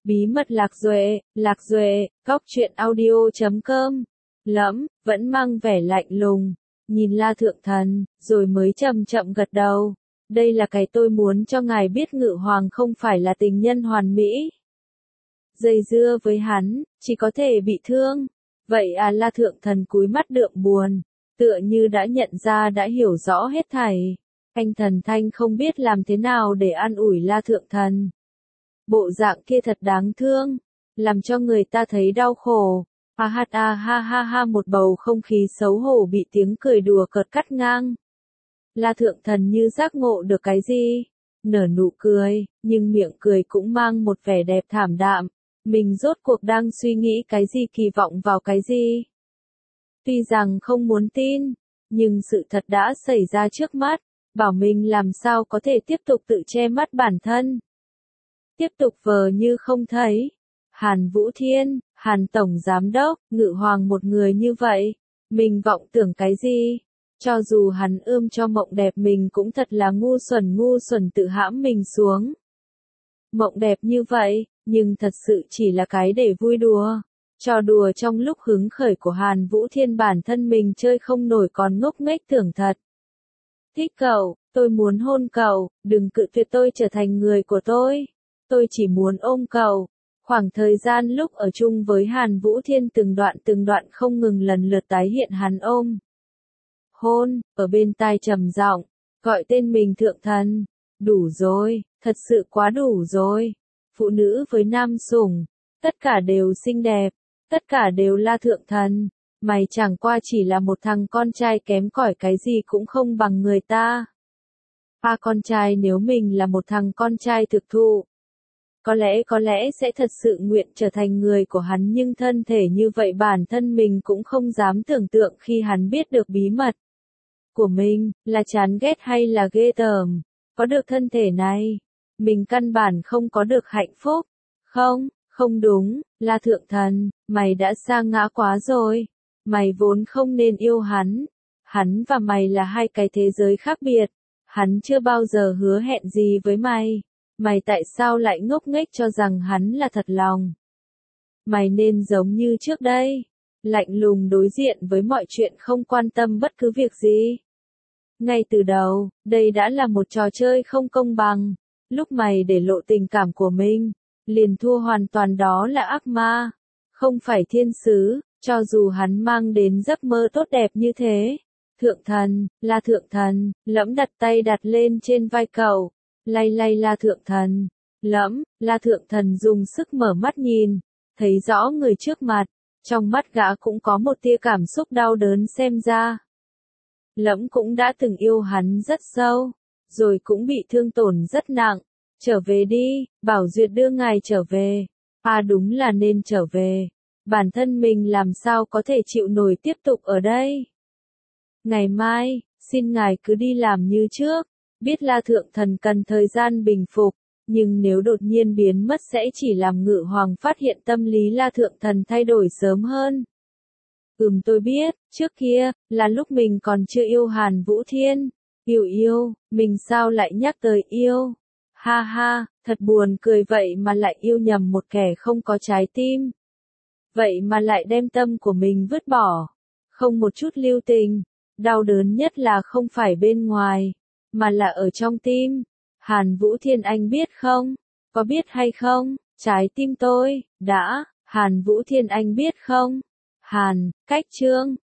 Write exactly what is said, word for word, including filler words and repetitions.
Bí mật Lạc Duệ, Lạc Duệ, góc truyện audio chấm com. Lẫm, vẫn mang vẻ lạnh lùng, nhìn La Thượng Thần, rồi mới chậm chậm gật đầu. Đây là cái tôi muốn cho ngài biết, Ngự Hoàng không phải là tình nhân hoàn mỹ. Dây dưa với hắn, chỉ có thể bị thương. Vậy à, La Thượng Thần cúi mắt đượm buồn, tựa như đã nhận ra, đã hiểu rõ hết thảy. Anh Thần Thanh không biết làm thế nào để an ủi La Thượng Thần. Bộ dạng kia thật đáng thương, làm cho người ta thấy đau khổ. Ha ha ha ha ha ha, một bầu không khí xấu hổ bị tiếng cười đùa cợt cắt ngang. La Thượng Thần như giác ngộ được cái gì, nở nụ cười, nhưng miệng cười cũng mang một vẻ đẹp thảm đạm. Mình rốt cuộc đang suy nghĩ cái gì, kỳ vọng vào cái gì? Tuy rằng không muốn tin, nhưng sự thật đã xảy ra trước mắt, bảo mình làm sao có thể tiếp tục tự che mắt bản thân. Tiếp tục vờ như không thấy. Hàn Vũ Thiên, Hàn Tổng Giám Đốc, Ngự Hoàng một người như vậy, mình vọng tưởng cái gì? Cho dù hắn ươm cho mộng đẹp, mình cũng thật là ngu xuẩn ngu xuẩn tự hãm mình xuống. Mộng đẹp như vậy, nhưng thật sự chỉ là cái để vui đùa. Trò đùa trong lúc hứng khởi của Hàn Vũ Thiên, bản thân mình chơi không nổi còn ngốc nghếch tưởng thật. Thích cậu, tôi muốn hôn cậu, đừng cự tuyệt tôi trở thành người của tôi. Tôi chỉ muốn ôm cậu. Khoảng thời gian lúc ở chung với Hàn Vũ Thiên, từng đoạn từng đoạn không ngừng lần lượt tái hiện hắn ôm. Hôn, ở bên tai trầm giọng, gọi tên mình Thượng Thần. Đủ rồi, thật sự quá đủ rồi. Phụ nữ với nam sủng, tất cả đều xinh đẹp, tất cả đều là Thượng Thần. Mày chẳng qua chỉ là một thằng con trai kém cỏi, cái gì cũng không bằng người ta. À, con trai, nếu mình là một thằng con trai thực thụ, có lẽ có lẽ sẽ thật sự nguyện trở thành người của hắn, nhưng thân thể như vậy bản thân mình cũng không dám tưởng tượng. Khi hắn biết được bí mật của mình, là chán ghét hay là ghê tởm. Có được thân thể này, mình căn bản không có được hạnh phúc. Không, không đúng, là Thượng Thần, mày đã sa ngã quá rồi. Mày vốn không nên yêu hắn. Hắn và mày là hai cái thế giới khác biệt. Hắn chưa bao giờ hứa hẹn gì với mày. Mày tại sao lại ngốc nghếch cho rằng hắn là thật lòng? Mày nên giống như trước đây, lạnh lùng đối diện với mọi chuyện, không quan tâm bất cứ việc gì. Ngay từ đầu, đây đã là một trò chơi không công bằng. Lúc mày để lộ tình cảm của mình, liền thua hoàn toàn, đó là ác ma, không phải thiên sứ. Cho dù hắn mang đến giấc mơ tốt đẹp như thế. Thượng Thần, là Thượng Thần, Lẫm đặt tay đặt lên trên vai cậu. Lay lay La Thượng Thần. Lẫm, La Thượng Thần dùng sức mở mắt nhìn, thấy rõ người trước mặt, trong mắt gã cũng có một tia cảm xúc đau đớn. Xem ra Lẫm cũng đã từng yêu hắn rất sâu, rồi cũng bị thương tổn rất nặng. Trở về đi, bảo Duyệt đưa ngài trở về. À, đúng là nên trở về. Bản thân mình làm sao có thể chịu nổi tiếp tục ở đây. Ngày mai, xin ngài cứ đi làm như trước. Biết La Thượng Thần cần thời gian bình phục, nhưng nếu đột nhiên biến mất sẽ chỉ làm Ngự Hoàng phát hiện tâm lý La Thượng Thần thay đổi sớm hơn. Ừm, tôi biết, trước kia, là lúc mình còn chưa yêu Hàn Vũ Thiên. Yêu yêu, mình sao lại nhắc tới yêu? Ha ha, thật buồn cười, vậy mà lại yêu nhầm một kẻ không có trái tim. Vậy mà lại đem tâm của mình vứt bỏ, không một chút lưu tình. Đau đớn nhất là không phải bên ngoài, mà là ở trong tim. Hàn Vũ Thiên, anh biết không? Có biết hay không? Trái tim tôi đã. Hàn Vũ Thiên, anh biết không? Hàn, cách chương